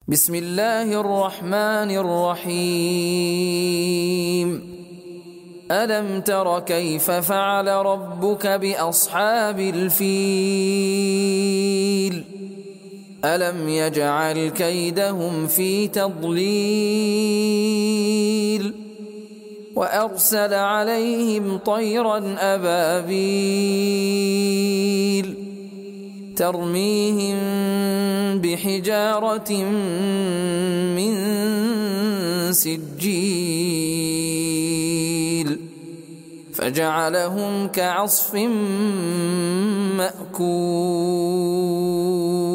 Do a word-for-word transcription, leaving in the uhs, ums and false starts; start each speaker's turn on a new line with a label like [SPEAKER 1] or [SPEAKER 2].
[SPEAKER 1] بسم الله الرحمن الرحيم. ألم تر كيف فعل ربك بأصحاب الفيل؟ ألم يجعل كيدهم في تضليل وأرسل عليهم طيرا أبابيل ترميهم بحجارة من سجيل فجعلهم كعصف مأكول.